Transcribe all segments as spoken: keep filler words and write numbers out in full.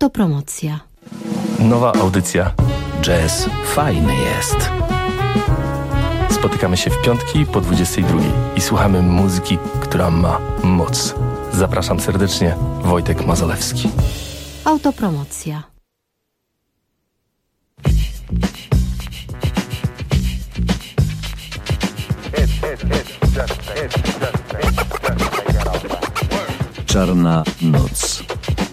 Autopromocja. Nowa audycja. Jazz fajny jest. Spotykamy się w piątki po dwudziestej drugiej i słuchamy muzyki, która ma moc. Zapraszam serdecznie, Wojtek Mazolewski. Autopromocja. Czarna noc.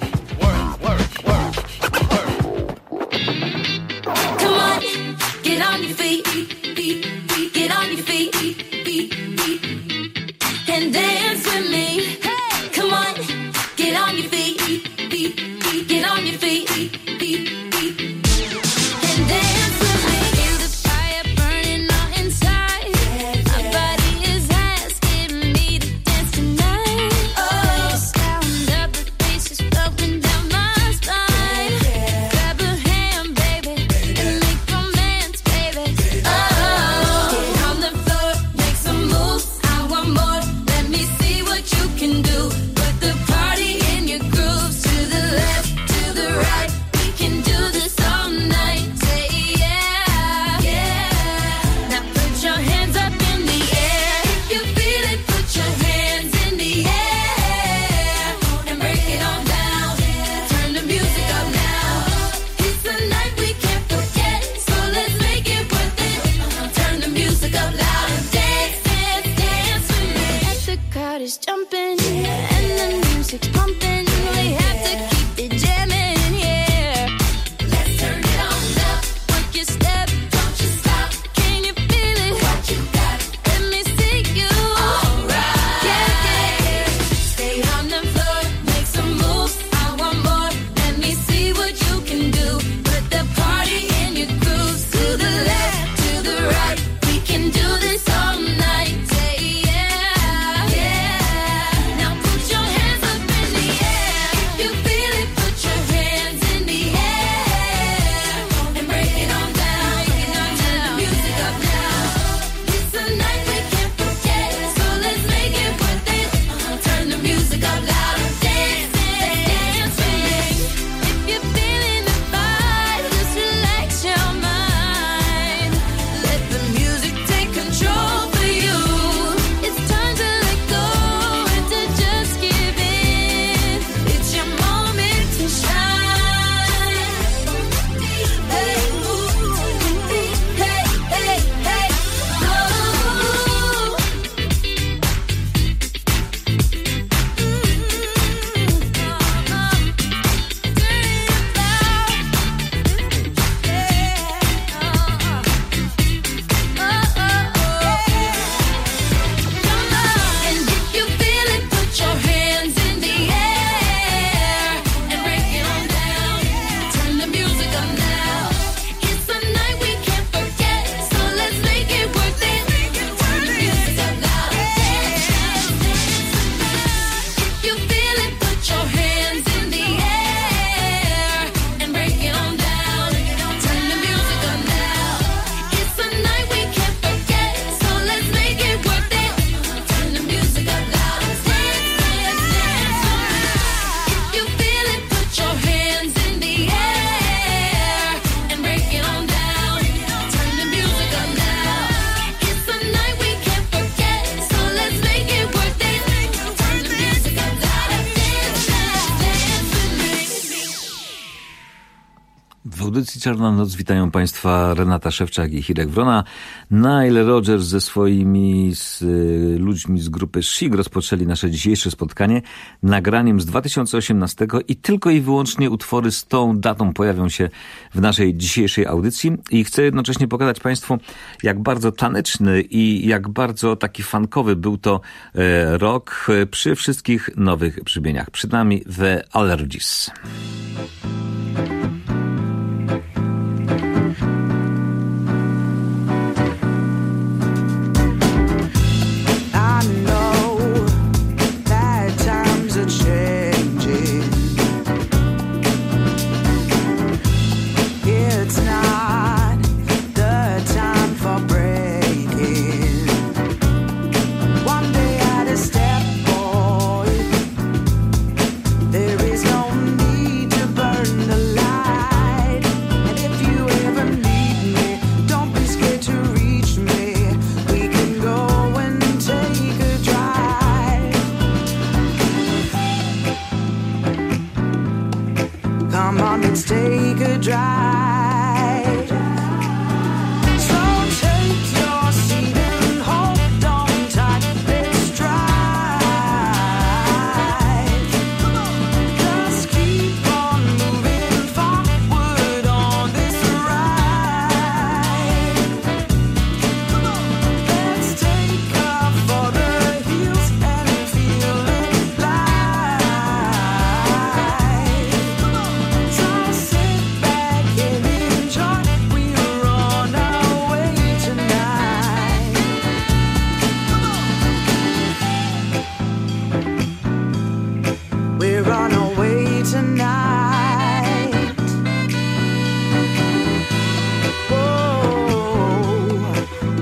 W audycji Czarna Noc witają Państwa Renata Szewczak i Hirek Wrona. Nile Rodgers ze swoimi z, y, ludźmi z grupy Chic rozpoczęli nasze dzisiejsze spotkanie nagraniem z dwa tysiące osiemnastego i tylko i wyłącznie utwory z tą datą pojawią się w naszej dzisiejszej audycji. I chcę jednocześnie pokazać Państwu, jak bardzo taneczny i jak bardzo taki funkowy był to e, rock przy wszystkich nowych brzmieniach. Przed nami The Allergies. There is no need to burn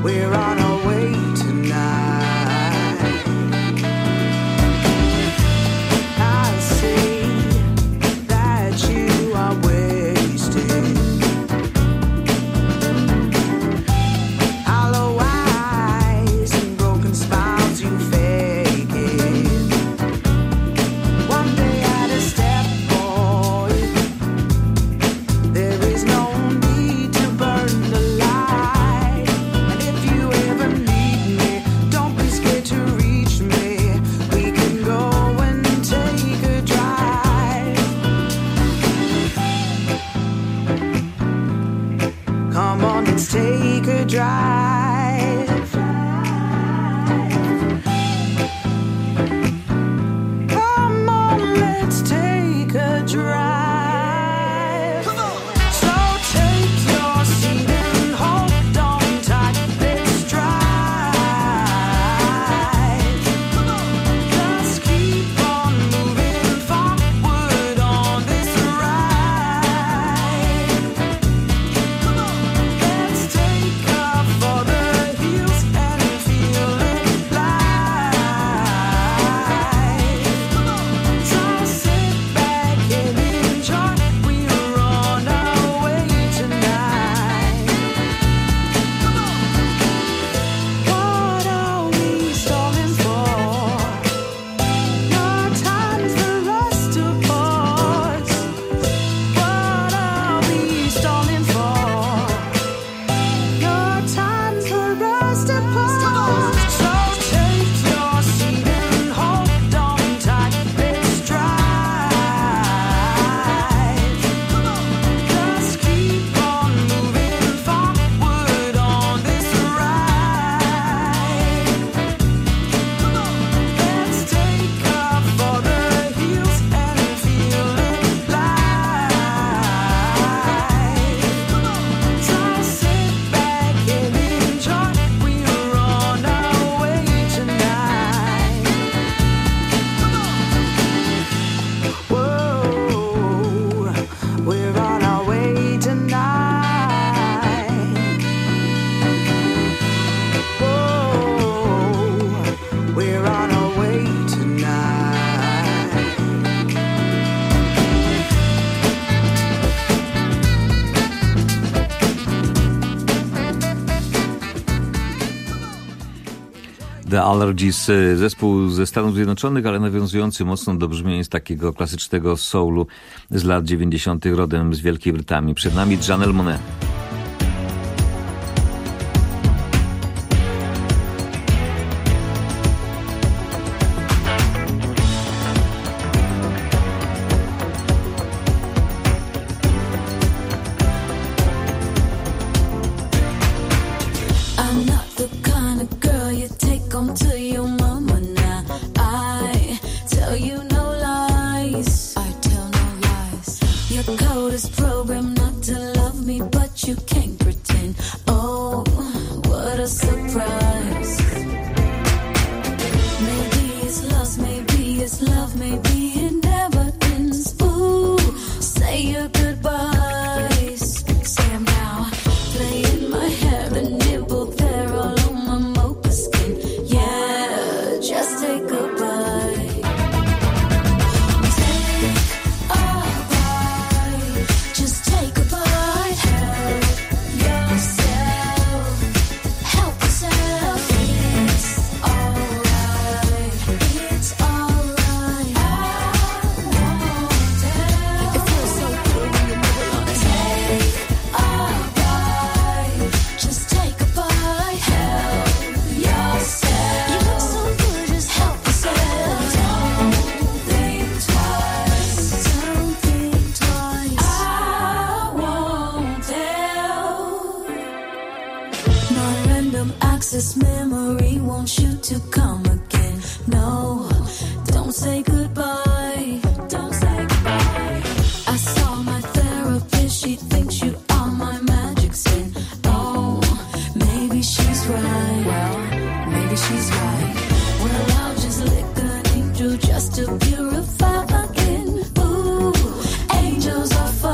The Allergies, zespół ze Stanów Zjednoczonych, ale nawiązujący mocno do brzmienia z takiego klasycznego soulu z lat dziewięćdziesiątych, rodem z Wielkiej Brytanii. Przed nami Janelle Monáe.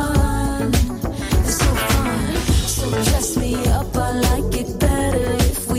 Dress me up, I like it better if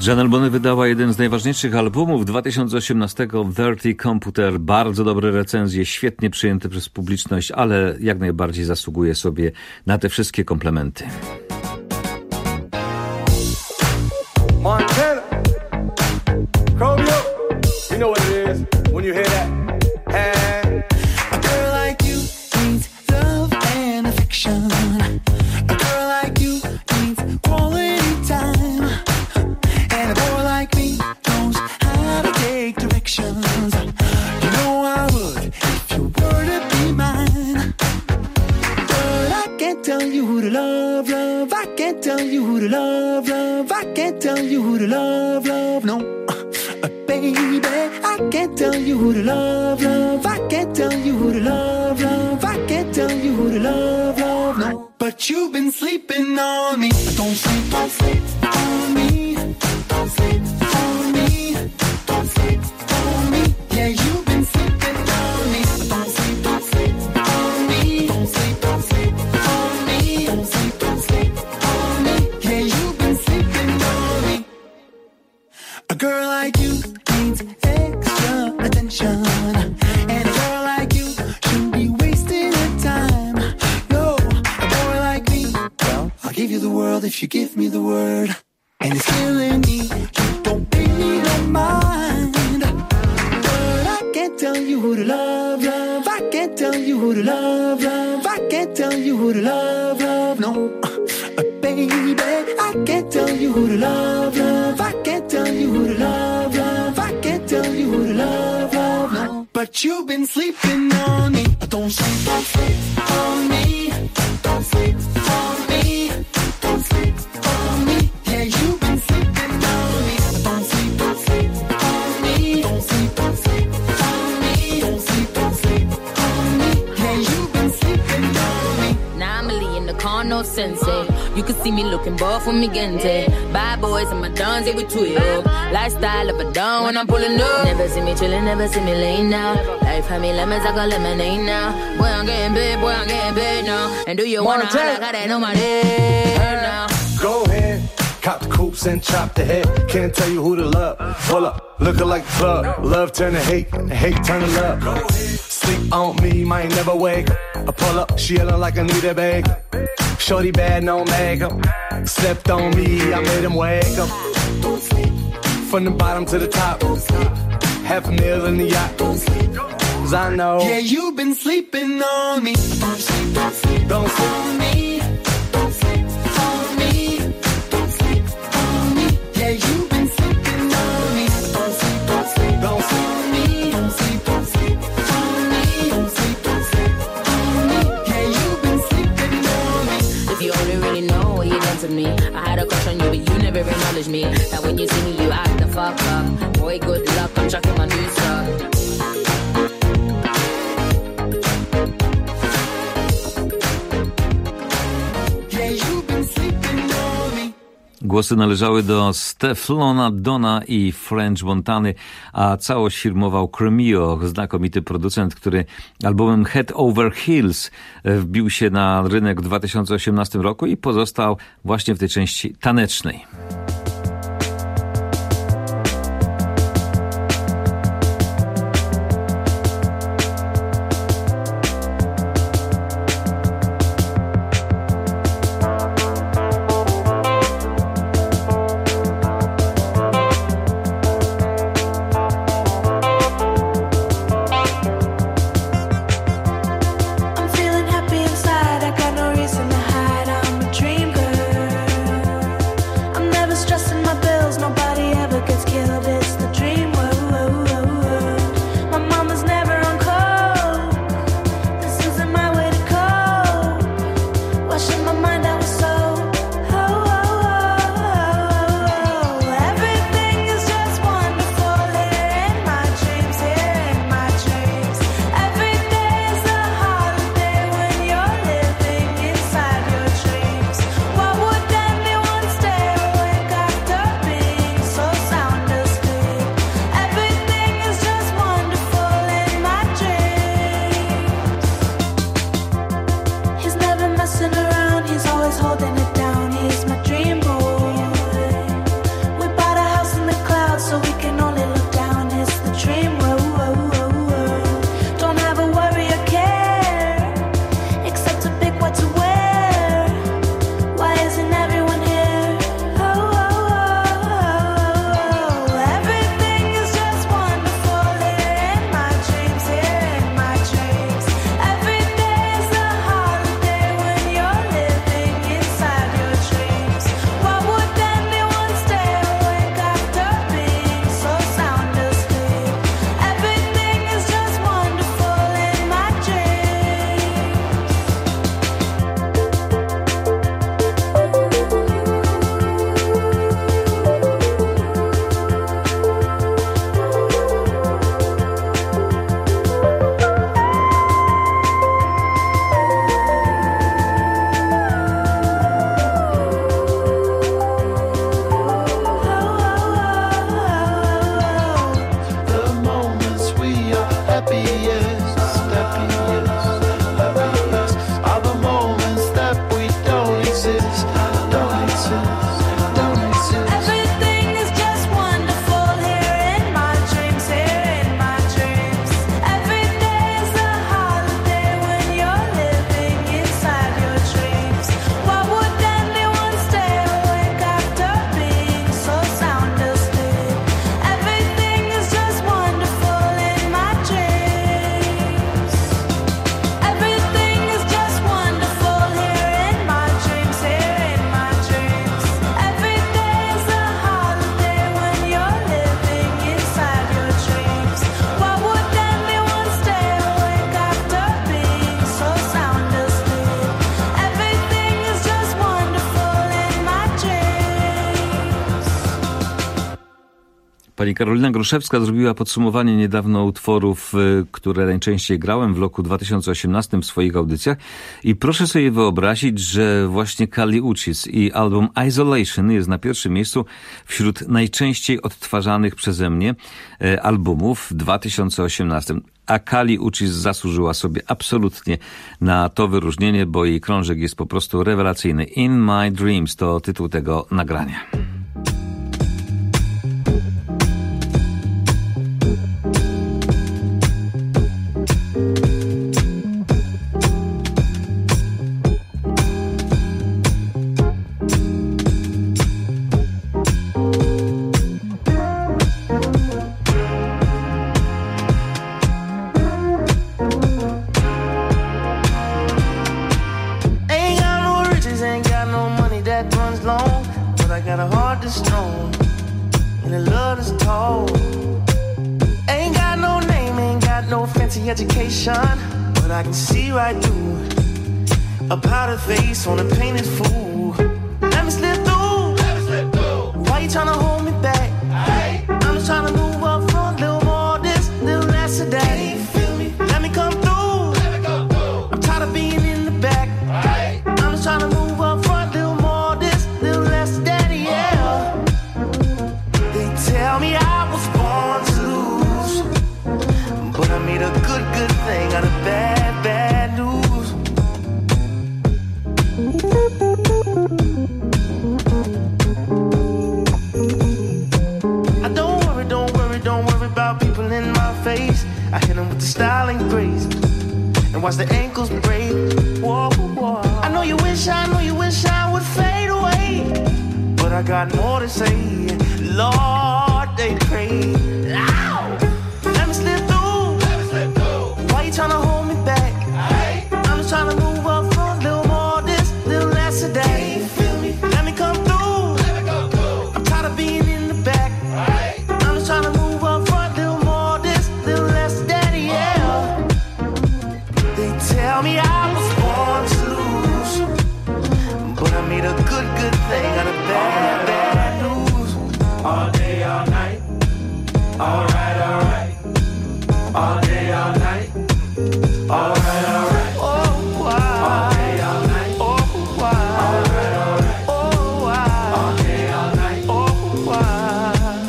Janelle Monáe wydała jeden z najważniejszych albumów dwa tysiące osiemnastego, Dirty Computer. Bardzo dobre recenzje, świetnie przyjęte przez publiczność, ale jak najbardziej zasługuje sobie na te wszystkie komplementy. Montana, Chromeo, you know what it is when you hear that. Hey. A girl like you needs love and affection. A girl like you needs quality time. And a boy like me knows how to take directions. You know I would if you were to be mine. But I can't tell you who to love, love. I can't tell you who to love, love. I can't tell you who to love, love. No, uh, baby, I can't tell you who to love, love. I can't tell you who to love, love. I can't tell you who to love, love. No, but you've been sleeping on me. Don't sleep, don't sleep on me. Don't sleep on me. Don't sleep on me. Yeah, you've been sleeping on me. Don't sleep, don't sleep on me. Don't sleep, don't sleep on me. Don't sleep, don't sleep on me. Yeah, you've been sleeping on me. A girl like you needs extra attention. And a girl like you shouldn't be wasting her time. No, a boy like me, well, I'll give you the world if you give me the word. And it's killing me, you don't pay no mind. But I can't tell you who to love, love. I can't tell you who to love, love. I can't tell you who to love, love. No, uh, baby, I can't tell you who to love, love. I can't tell you who to love, love. I can't tell you who to love, love. No, but you've been sleeping on me. Don't sleep, don't sleep on me. Don't sleep on me. Don't sleep on me. Yeah, you've been sleeping on me. Don't sleep, don't sleep on me. Don't sleep, don't sleep on me. Don't sleep, don't sleep on me. Yeah, you've been sleeping on me. Now I'm really in the car, no sense. Eh? You can see me looking buff for me gente. Bad boys and my dons, they with two yo. Lifestyle up and down when I'm pulling up. Never see me chillin', never see me laying now. Life had me lemons, I got lemonade now. Boy, I'm getting big, boy, I'm getting big now. And do you wanna holler, got that on my head now. Go ahead, cop the coops and chop the head. Can't tell you who to love. Pull up, looking like the plug. Love turn to hate, and hate turn to love. Sleep on me, might never wake. I pull up, she yelling like I need a bag. Shorty bad, no makeup. Slept on me, I made him wake up. From the bottom to the top. Half a meal in the yacht. Cause I know. Yeah, you've been sleeping on me. Don't sleep, don't sleep, Don't sleep. on me. Don't sleep on me. Don't sleep on me. Yeah, you've been sleeping on me. Don't sleep, don't sleep, Don't sleep. on me. Don't sleep, don't sleep on me. Don't sleep, don't sleep on me. Yeah, you've been sleeping on me. If you only really know what you done to me. I had a crush on you, but you never acknowledged me. Now when you see me, you act the fuck up. Boy, good luck, I'm chucking my new stuff. Yeah, you've been sleeping on me. Głosy należały do Stefflona Dona i French Montany, a całość firmował Chromeo, znakomity producent, który albumem Head Over Heels wbił się na rynek w dwa tysiące osiemnastym roku i pozostał właśnie w tej części tanecznej. I'm feeling happy inside. I got no reason to hide. I'm a dream girl. I'm never stressed. Pani Karolina Gruszewska zrobiła podsumowanie niedawno utworów, które najczęściej grałem w roku dwa tysiące osiemnastym w swoich audycjach i proszę sobie wyobrazić, że właśnie Kali Uchis i album Isolation jest na pierwszym miejscu wśród najczęściej odtwarzanych przeze mnie albumów w dwa tysiące osiemnastym. A Kali Uchis zasłużyła sobie absolutnie na to wyróżnienie, bo jej krążek jest po prostu rewelacyjny. In My Dreams to tytuł tego nagrania. Education, but I can see right through a powder face on a painted fool. Let me slip through. Let me slip through. Why you tryna hold me back? Hey. I'm just tryna move up front, little more this, little less of that. Can you feel me? Let me come through. Let me come through. I'm tired of being in the back. Hey. I'm just tryna move up front, little more this, little less of that. Yeah. They tell me I was born to lose, but I made a good, good thing out of bad, bad news. I don't worry, don't worry, don't worry about people in my face. I hit them with the style and grace and watch the ankles break. Whoa, whoa. I know you wish, I know you wish I would fade away, but I got more to say. Lord, they pray. Ow! Let me slip through. Why you tryna hold me back? Hey. I'm just tryna move up front, little more this, little less of that. Can you feel me? Let me come through. Let me come through. I'm tired of being in the back. Hey. I'm just tryna move up front, little more this, little less of that. Yeah. They tell me I was born to lose, but I made a good, good thing out of bad, bad news. All day, all night. All right, all right. All day, all night. All right, all right. Oh, wow. All day, all night. Oh, wow. All right, all right. Oh, wow. All day, all night. Oh, wow.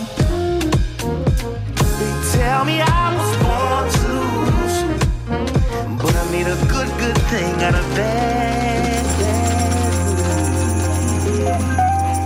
They tell me I was born to lose, but I made a good, good thing out of bad, bad.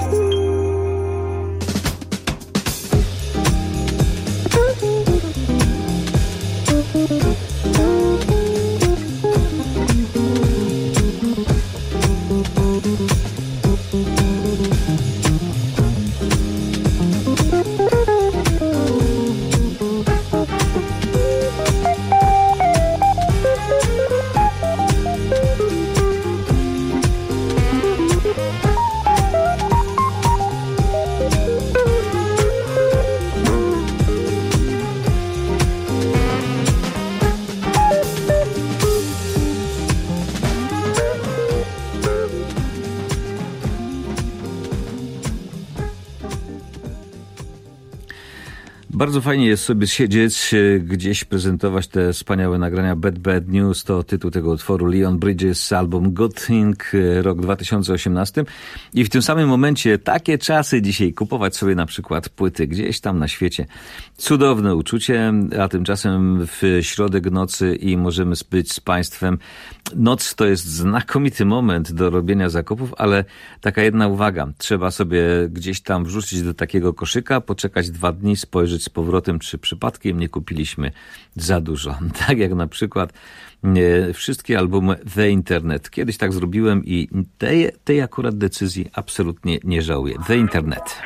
Bardzo fajnie jest sobie siedzieć, gdzieś prezentować te wspaniałe nagrania. Bad Bad News to tytuł tego utworu. Leon Bridges, album Good Thing, rok dwa tysiące osiemnasty. I w tym samym momencie takie czasy dzisiaj kupować sobie na przykład płyty gdzieś tam na świecie. Cudowne uczucie, a tymczasem w środek nocy i możemy być z Państwem. Noc to jest znakomity moment do robienia zakupów, ale taka jedna uwaga. Trzeba sobie gdzieś tam wrzucić do takiego koszyka, poczekać dwa dni, spojrzeć z powrotem, czy przypadkiem nie kupiliśmy za dużo. Tak jak na przykład nie, wszystkie albumy The Internet. Kiedyś tak zrobiłem i tej, tej akurat decyzji absolutnie nie żałuję. The Internet.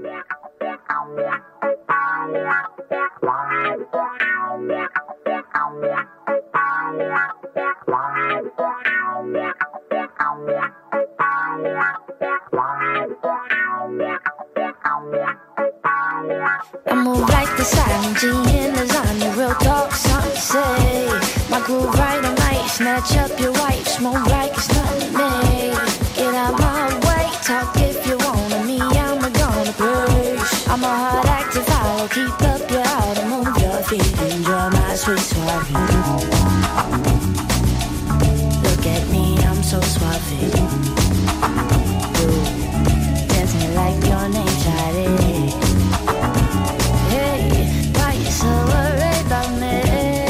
I move like the silent G in lasagna, real talk, something to say. My groove right on night, snatch up your wife, smoke like it's nothing to me. Get out my way, talk if you want me, I'm a gonna push. I'm a hard act to follow, keep up your heart and move your feet. Enjoy my sweet suave. Look at me, I'm so suave. You dancing like your name, shawty. Hey, why you so worried about me?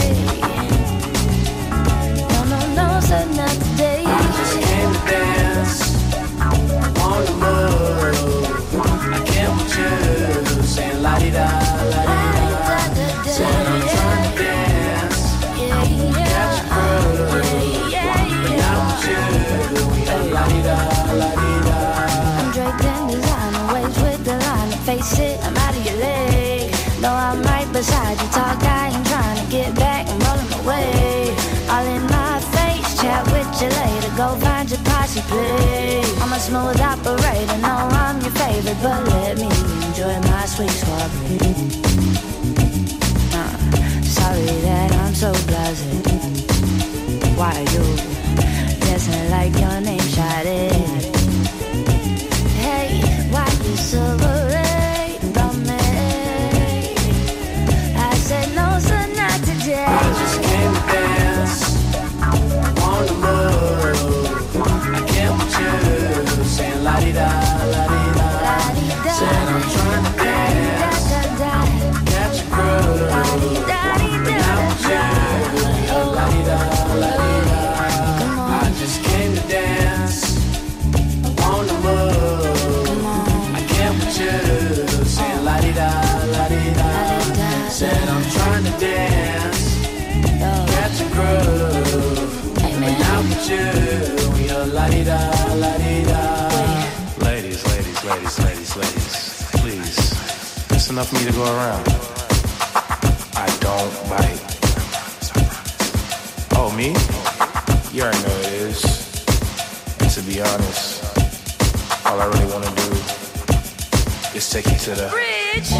No, no, no, said not today. I just came to dance on the move. I can't with you, saying la-di-da, la-di-da. Saying I'm trying to dance, catch a groove. But not with you, we are la-di-da, la-di-da. I'm draped in designer, waves with the line. Face it, I'm out of your league. Though I'm right beside you, talk, I ain't trying to get back. I'm rolling away, all in my face. Chat with you later, go find your posse, please. I'm a smooth operator, know I'm your favorite, but let me enjoy my sweet suave. Uh, sorry that I'm so blasé. Why you dancing like your name, shawty? Hey, why you so worried about me? I said no, sir, not today. I just came to dance on the move. I can't with you, saying la-di-da, la-di-da. Saying I'm trying to dance, catch a groove. But not with you, la-di-da, la-di-da. I just came to dance on the move. I can't with you, saying la-di-da, la-di-da. Saying I'm trying to dance, catch a groove. But not with you, we are la-di-da, la-di-da. Ladies, ladies, ladies, ladies, ladies, please, there's enough for me to go around. I don't bite. Oh, me? You already know it is. And to be honest, all I really want to do is take you to the Bridge.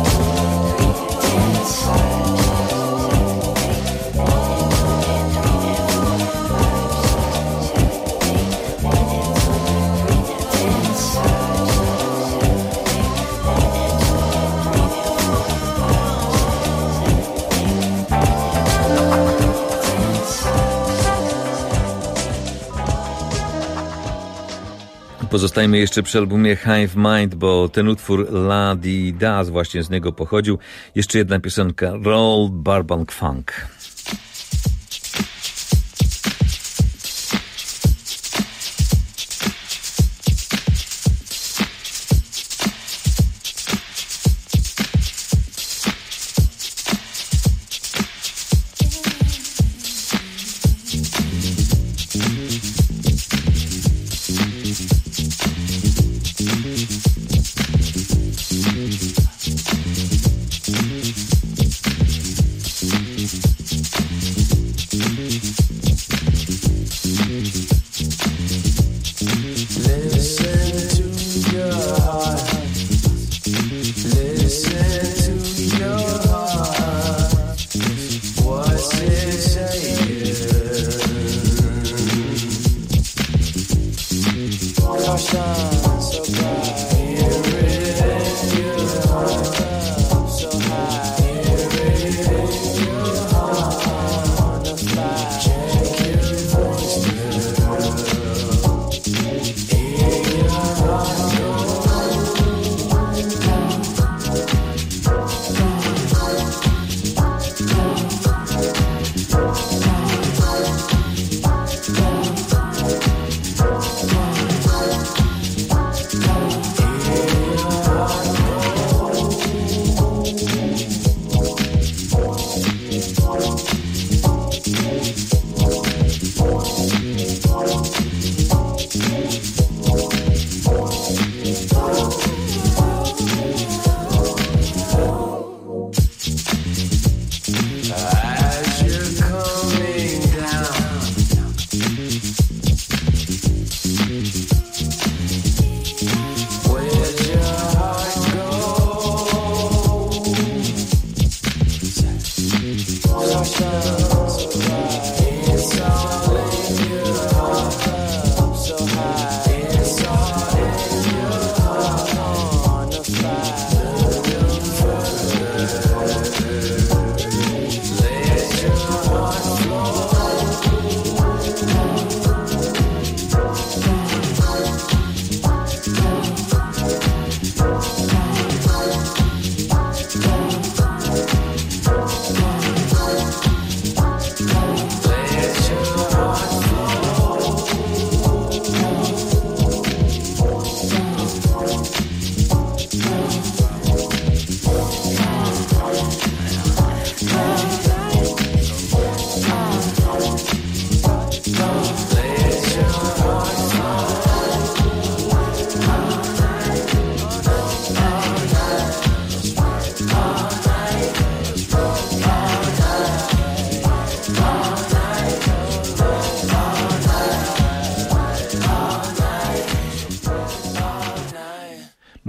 Pozostajemy jeszcze przy albumie Hive Mind, bo ten utwór La Di Da właśnie z niego pochodził. Jeszcze jedna piosenka, Roll Barbunk Funk.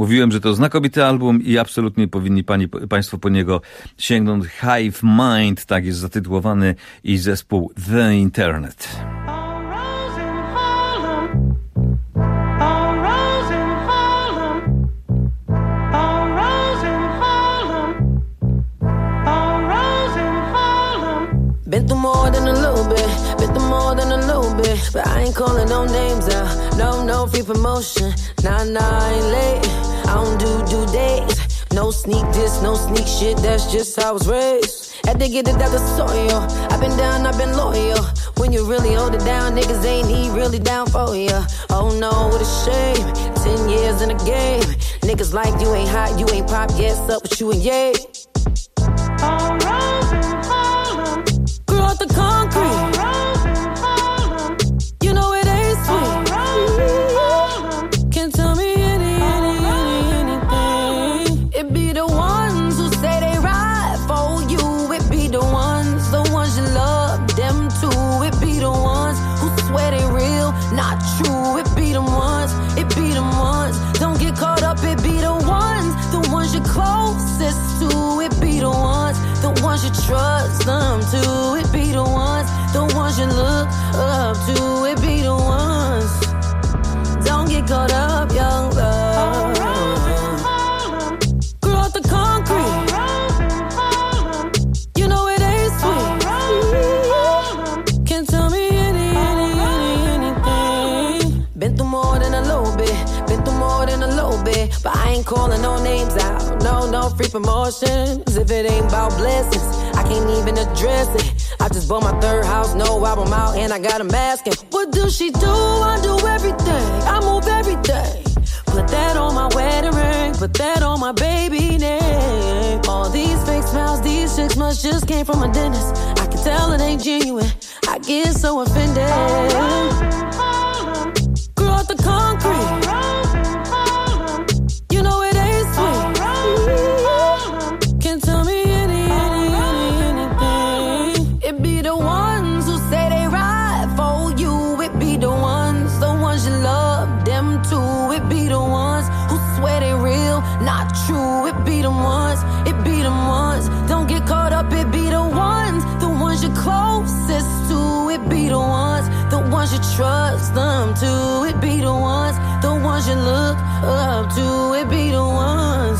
Mówiłem, że to znakomity album i absolutnie powinni pani, państwo po niego sięgnąć. Hive Mind, tak jest zatytułowany, i zespół The Internet. Been through more than a little bit, been through more than a little bit, but I ain't calling no names out, no, no free promotion, nah, nah, I ain't late, I don't do due dates, no sneak this, no sneak shit, that's just how I was raised, had to get it out the soil, I've been down, I've been loyal, when you really hold it down, niggas ain't he really down for ya, oh no, what a shame, ten years in the game, niggas like you ain't hot, you ain't pop, yes, up with you and yay. Grew out the concrete. You know it ain't sweet. Can't tell me any, any, any, anything. It be the ones who say they ride for you. It be the ones, the ones you love, them too. It be the ones who swear they real, not true. It be the ones, it be the ones. Don't get caught up, it be the ones, the ones you're closest to. It be the ones, the ones you trust them to. It be the ones, the ones you look up to. It be the ones. Don't get caught up, young love. Grew out the concrete. You know it ain't sweet. Can't tell me any, any, any, anything. Been through more than a little bit. Been through more than a little bit, but I ain't calling no names out. No, no free promotions. If it ain't about blessings, I can't even address it. I just bought my third house, no album out, and I got a mask. And what do she do? I do everything. I move everything. Put that on my wedding ring. Put that on my baby name. All these fake smiles, these chicks must just came from a dentist. I can tell it ain't genuine. I get so offended. Grew out the concrete. You know it ain't sweet. Can't tell me any, any, any, anything. It be the ones who say they ride for you. It be the ones, the ones you love, them too. It be the ones who swear they real, not true. It be the ones, it be the ones. Don't get caught up, it be the ones, the ones you're closest to. It be the ones, the ones you trust them to. It be the ones, the ones you look up to. It be the ones.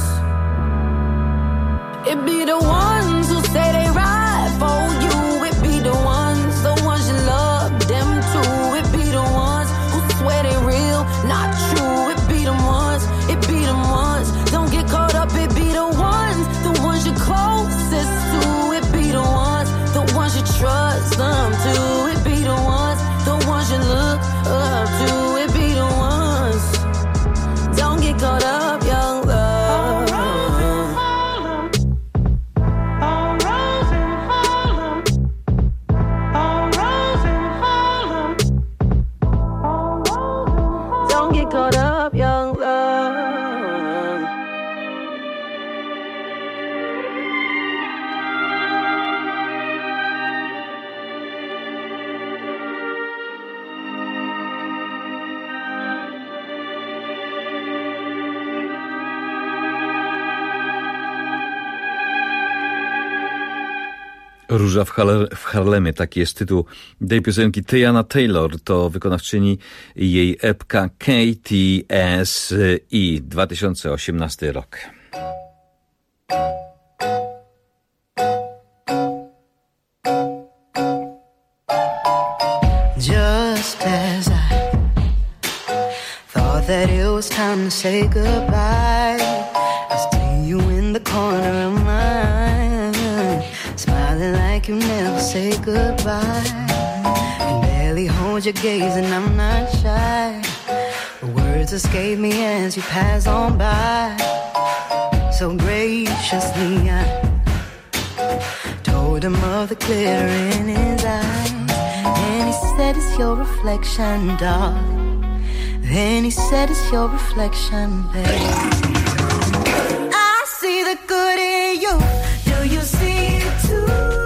It be the ones who say they ride for you. It be the ones, the ones you love, them too. It be the ones who swear they real, not true. It be the ones, it be the ones. Don't get caught up, it be the ones, the ones you're closest to. It be the ones, the ones you trust them to. It be the ones, the ones you look up to. It be the ones. Don't get caught up, young love. Don't get caught up, young love. Róża w, Harle- w Harlemie, taki jest tytuł tej piosenki. Teyana Taylor to wykonawczyni, jej epka K T S E, dwa tysiące osiemnasty rok. Just as I thought that it was time to say goodbye, I see you in the corner of my eye, smiling like you never say goodbye. Can barely hold your gaze and I'm not shy. The words escape me as you pass on by. So graciously I told him of the glitter in his eyes, and he said it's your reflection, darling. Then he said it's your reflection, babe. I see the good in you. Do you see it too?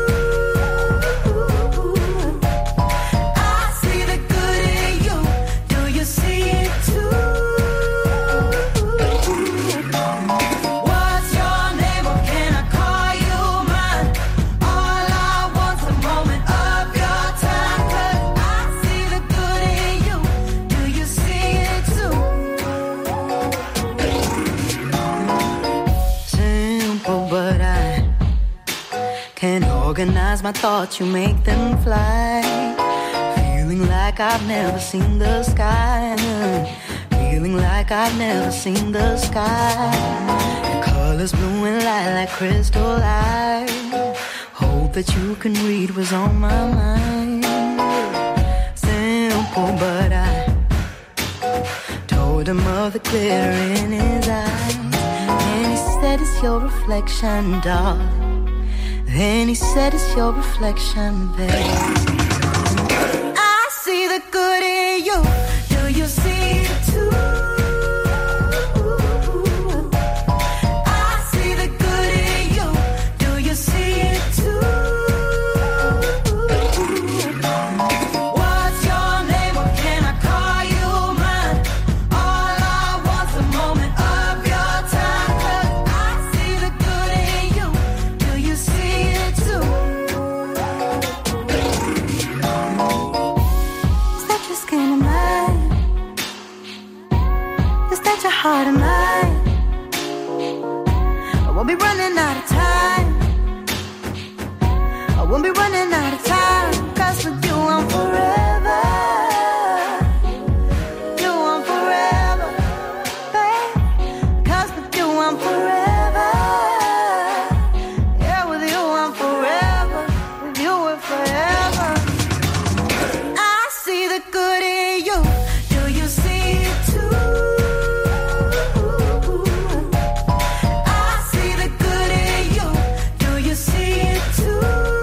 I see the good in you. Do you see it too? Organize my thoughts, you make them fly. Feeling like I've never seen the sky. Feeling like I've never seen the sky. Your colors blue and light like crystal light. Hope that you can read what's on my mind. Simple, but I told him of the glitter in his eyes. And he said it's your reflection, darling. Then he said it's your reflection, babe. I see the good in you. Do you see it too? I see the good in you. Do you see it too? What's your name or can I call you mine? All I want's a moment of your time. 'Cause I see the good in you. Do you see it too? Is that your skin of mine? Is that your heart of mine? I won't be running out of time. I won't be running out of time. 'Cause with you I'm forever. You I'm forever, babe. 'Cause with you I'm forever. Yeah, with you I'm forever. With you we're forever. I see the good in you. Do you see it too? I see the good in you. Do you see it too?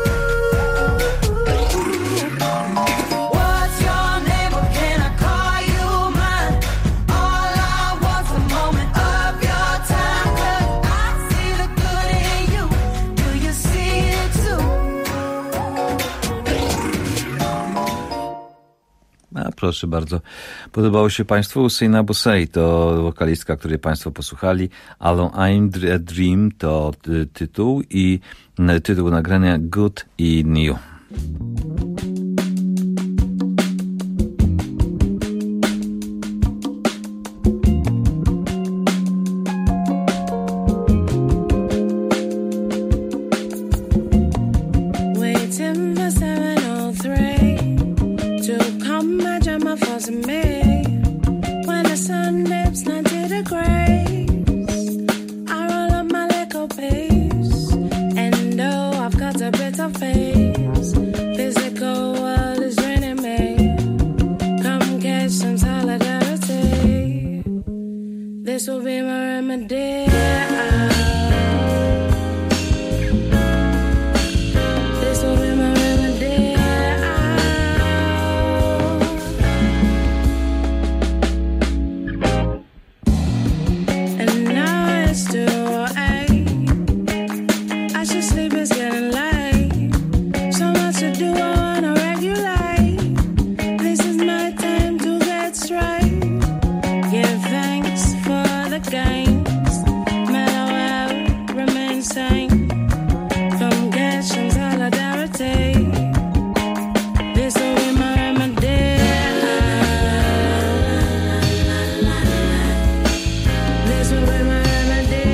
What's your name or can I call you mine? All I want's a moment of your time. 'Cause I see the good in you. Do you see it too? A proszę bardzo. Podobało się Państwu? Sina Bosei to wokalistka, której Państwo posłuchali. Alon I'm a Dream to ty- tytuł i n- tytuł nagrania Good i New. Waiting for seven oh three to come my jammer for some me. When the sun dips ninety degrees, I roll up my little piece. And though I've got a bit of face, physical world is draining me. Come catch some solidarity. This will be my remedy. This will be my remedy. And now it's two eight. I should sleep, it's getting late. So much to do, I wanna regulate. This is my time to get straight. Give thanks for the gains. Mellow out, remain sane. Come get some solidarity. This will be my remedy. This will be my remedy.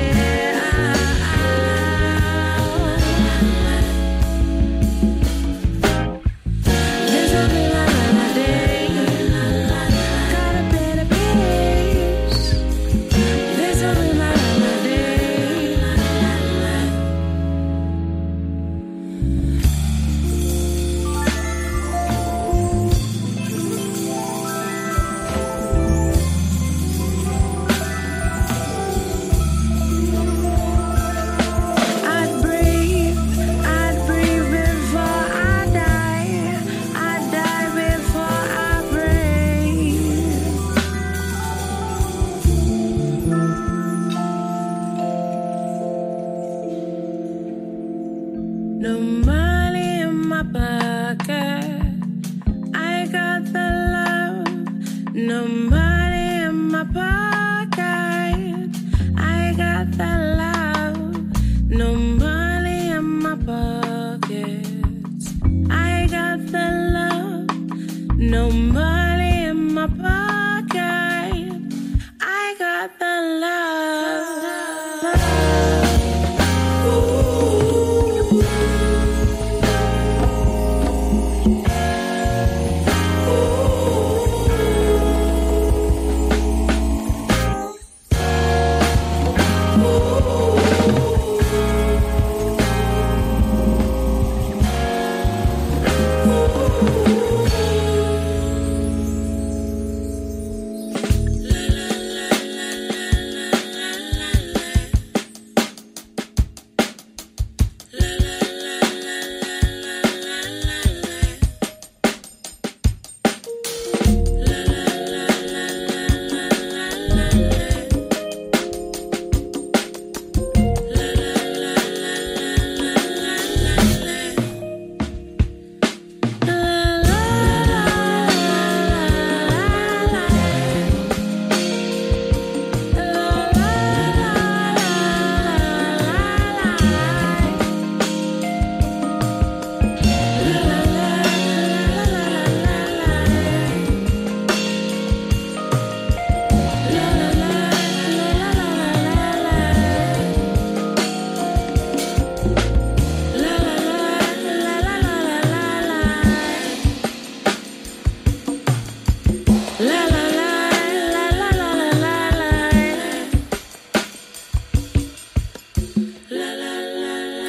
This will be my remedy. Got a bit of peace. This will be my remedy. I'd breathe, I'd breathe before I die. I'd die before I breathe. No money in my pocket. I got the love. No money in my pocket. I got the love. No money in my pockets. I got the love. No money in my pocket. I got the love. Ooh.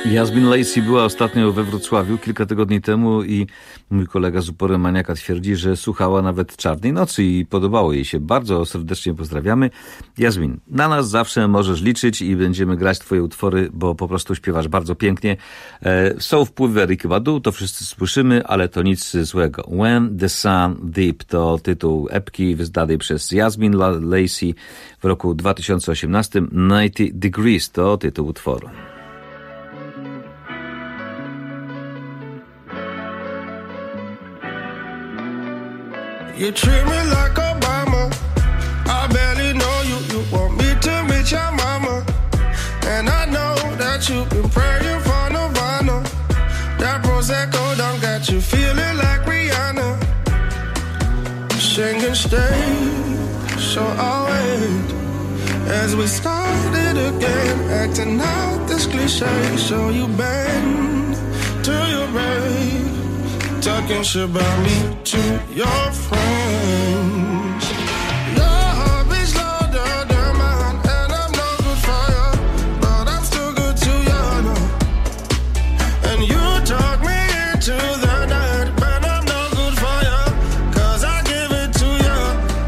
Jasmine Lacey była ostatnio we Wrocławiu kilka tygodni temu i mój kolega z uporem maniaka twierdzi, że słuchała nawet Czarnej Nocy i podobało jej się. Bardzo serdecznie pozdrawiamy. Jasmin, na nas zawsze możesz liczyć i będziemy grać twoje utwory, bo po prostu śpiewasz bardzo pięknie. E, są wpływy Erykki Badu, to wszyscy słyszymy, ale to nic złego. When the Sun Deep to tytuł epki wydanej przez Jasmine Lacey w roku dwa tysiące osiemnastym. dziewięćdziesiąt Degrees to tytuł utworu. You treat me like Obama. I barely know you. You want me to meet your mama. And I know that you've been praying for Nirvana. That Prosecco done got you feeling like Rihanna. Sing and stay, so I'll wait. As we started again, acting out this cliche. So you bend to your babe, talking shit about me to your friends. Your heartbeat's louder than mine, and I'm no good for you, but I'm still good to you, no. And you talk me into the night, but I'm no good for you, cause I give it to you.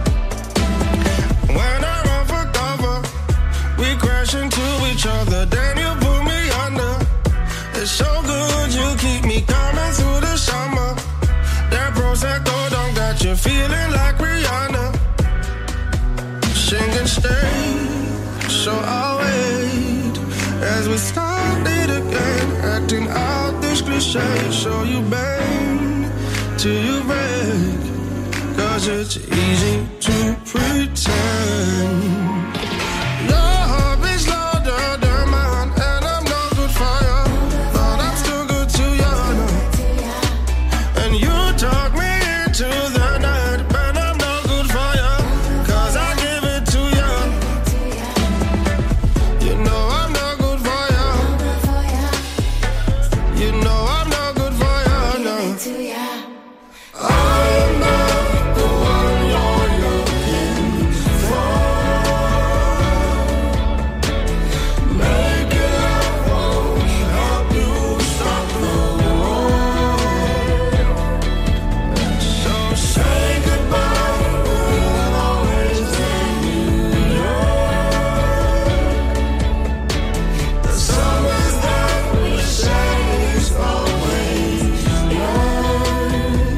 When I run for cover, we crash into each other, then you pull me under. It's so good you keep me coming through the summer. That Prosecco don't got you feeling like Rihanna. Sing and stay, so I'll wait. As we started again, acting out this cliche. So you bend till you break, cause it's easy to pretend. Your heartbeat's louder than mine, and I'm no good for you, but I'm still good to you, no. And you talk me into the night, but I'm no good for you, cause I give it to you. You know I'm no good for you. You know I'm no good for you, no. I'm not the one you're looking for. Making love won't help you stop the war. So say goodbye, we'll always be New York. The summer's that we say is always yours.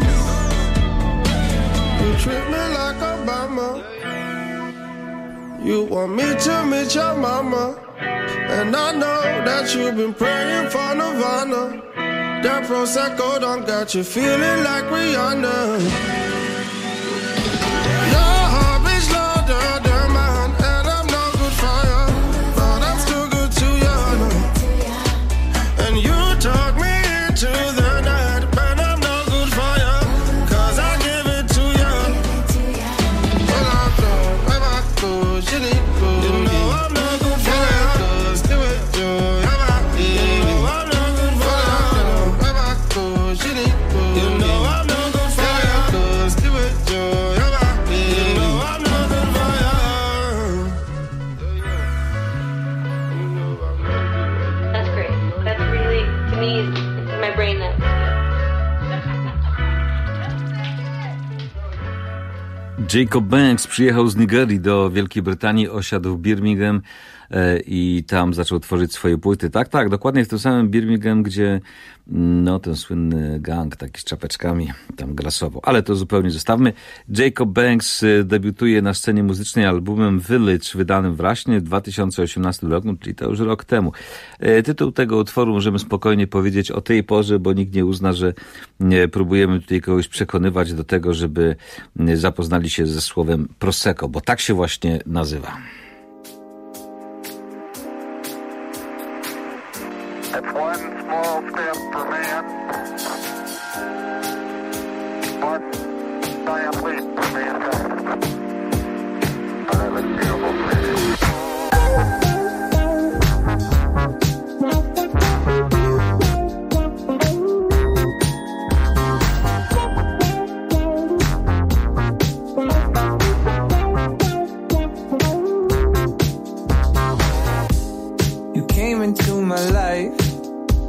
You treat me like Obama. You want me to meet your mama. And I know that you've been praying for Nirvana. That Prosecco done got you feeling like Rihanna. Your heartbeat's louder than mine, and I'm no good for you, but I'm still good to you, no. And you talk me into the night, but I'm no good for you, cause I give it to you. Well, I go, where I go, she need go. You know I'm no good for you, cause do it, do it. You know I'm no good for you, where I go, she need go. You know I'm no good for you, cause do it, do it. You know I'm no good for you. That's great. That's really, to me, it's in my brain now. Jacob Banks przyjechał z Nigerii do Wielkiej Brytanii, osiadł w Birmingham e, i tam zaczął tworzyć swoje płyty. Tak, tak, dokładnie w tym samym Birmingham, gdzie no ten słynny gang taki z czapeczkami tam grasował. Ale to zupełnie zostawmy. Jacob Banks e, debiutuje na scenie muzycznej albumem Village, wydanym właśnie w dwa tysiące osiemnastym roku, czyli to już rok temu. E, tytuł tego utworu możemy spokojnie powiedzieć o tej porze, bo nikt nie uzna, że nie próbujemy tutaj kogoś przekonywać do tego, żeby e, zapoznali się ze słowem Prosecco, bo tak się właśnie nazywa. That's one small step for man, one giant leap for mankind. I look beautiful. You came into my life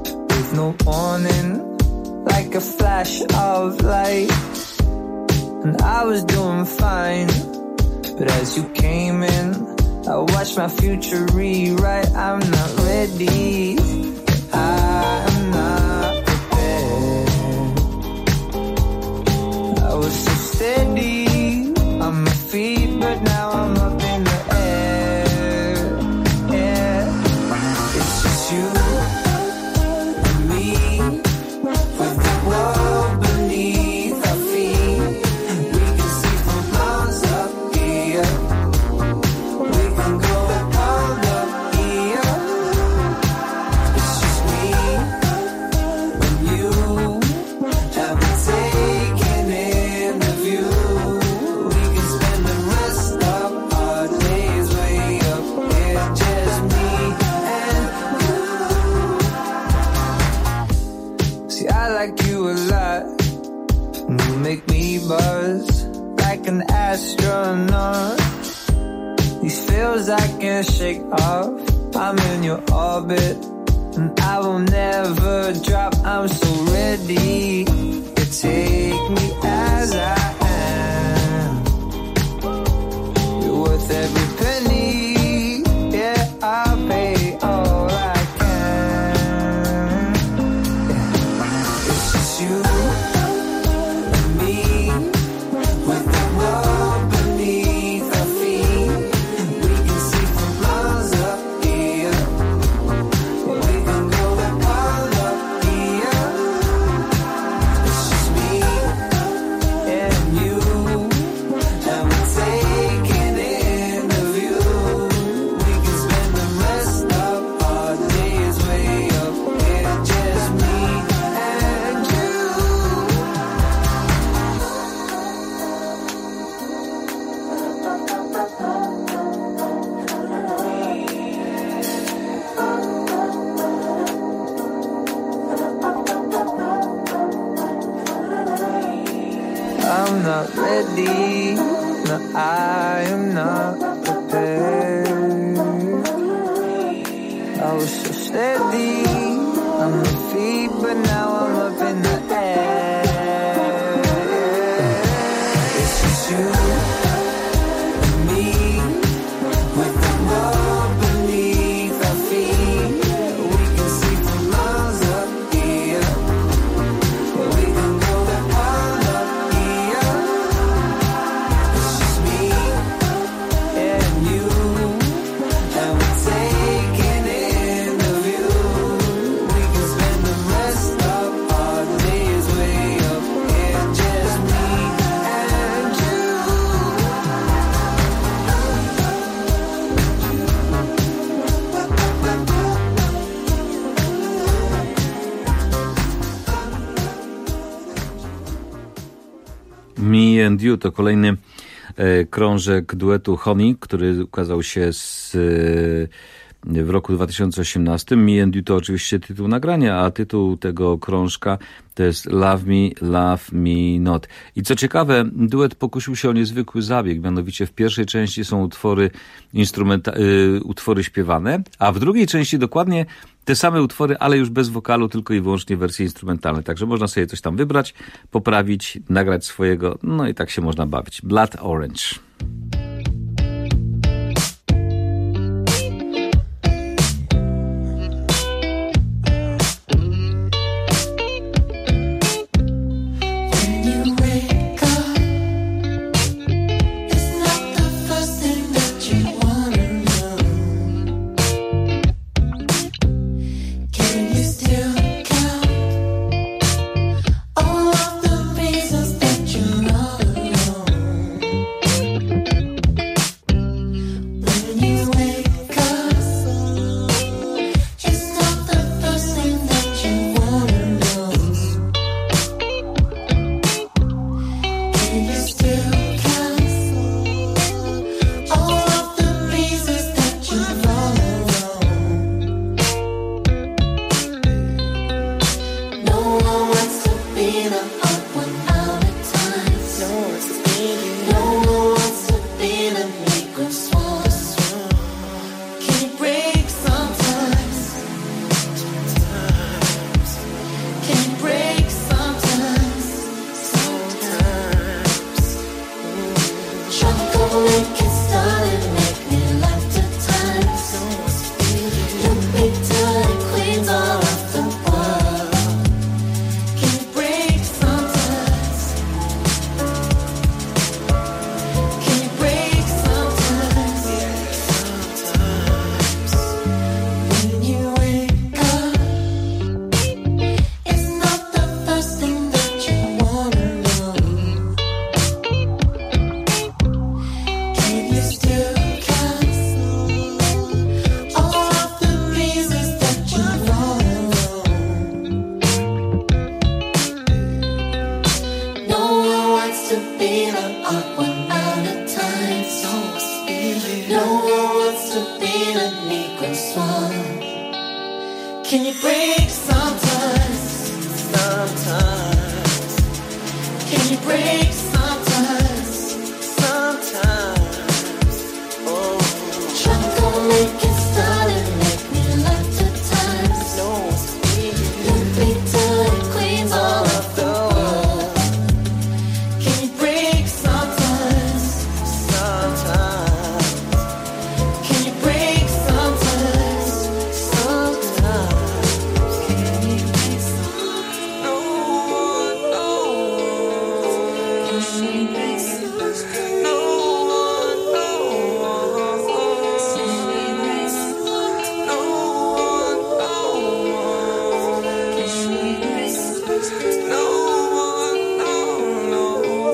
no warning, like a flash of light. And I was doing fine, but as you came in, I watched my future rewrite. I'm not ready, I'm not prepared. I was so steady on my feet, but now I'm up in the air. Yeah, it's just you and me, with the world beneath our feet. We can see from miles up here. We can go all up here. It's just me and you, and we're taking in the view. We can spend the rest of our days way up here. Just me and you. See, I like you a lot. You make me buzz like an astronaut. These feels I can't shake off. I'm in your orbit, and I will never drop. I'm so ready to take me as I am. You're worth every penny. Yeah, I'll pay all I can. Yeah. It's just you and me, with the world beneath our feet. We can see from miles up here. We can go all up here. It's just me and you, and we're taking in the view. We can spend the rest of our days way up here. Just me and you. I'm not ready, no, I am not prepared. I was so steady on my feet, but now I'm up in the air. It's just you and me, with the world beneath our feet. We can see from miles up here. We can go all up here. It's just me and you, and we're taking in the view. We can spend the rest of our days way up here. Just me and you. Me and You to kolejny e, krążek duetu Honey, który ukazał się z, e, w roku dwa tysiące osiemnastym. Me and You to oczywiście tytuł nagrania, a tytuł tego krążka to jest Love Me, Love Me Not. I co ciekawe, duet pokusił się o niezwykły zabieg, mianowicie w pierwszej części są utwory instrumenta- y, utwory śpiewane, a w drugiej części dokładnie te same utwory, ale już bez wokalu, tylko i wyłącznie wersje instrumentalne. Także można sobie coś tam wybrać, poprawić, nagrać swojego, no i tak się można bawić. Blood Orange. you break sometimes? Sometimes. Can you break sometimes? Sometimes. Oh. Try to make it start and make me like the times. No, you big time queens all of the world. Can you break sometimes? Sometimes. Can you break sometimes? Sometimes. Can you break sometimes? No, no. Can she break sometimes? No, no. Can she break sometimes? No, no. Can she break sometimes? No, no, no.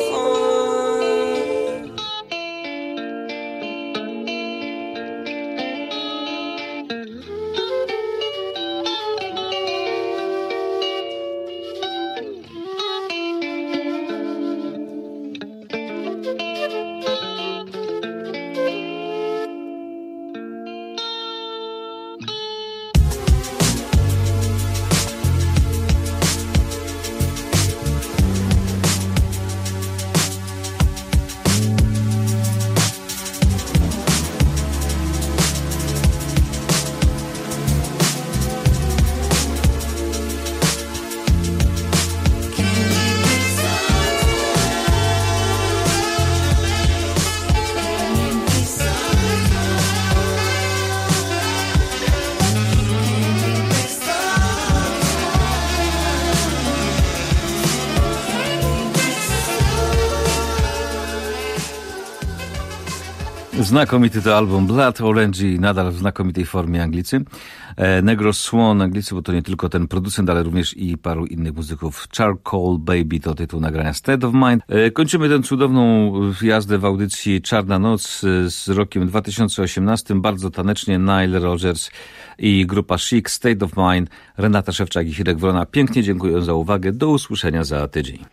Znakomity to album Blood Orange, nadal w znakomitej formie Anglicy. E, Negro Swan, Anglicy, bo to nie tylko ten producent, ale również i paru innych muzyków. Charcoal Baby to tytuł nagrania State of Mind. E, kończymy tę cudowną jazdę w audycji Czarna Noc z rokiem dwa tysiące osiemnastym. Bardzo tanecznie Nile Rodgers i grupa Chic, State of Mind. Renata Szewczak i Hirek Wrona. Pięknie dziękuję za uwagę. Do usłyszenia za tydzień.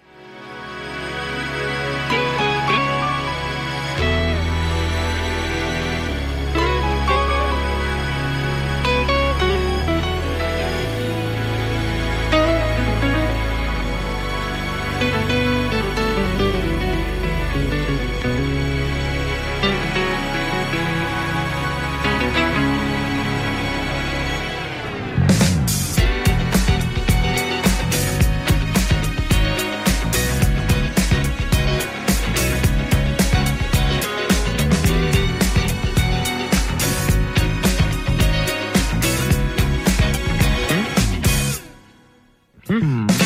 Mm.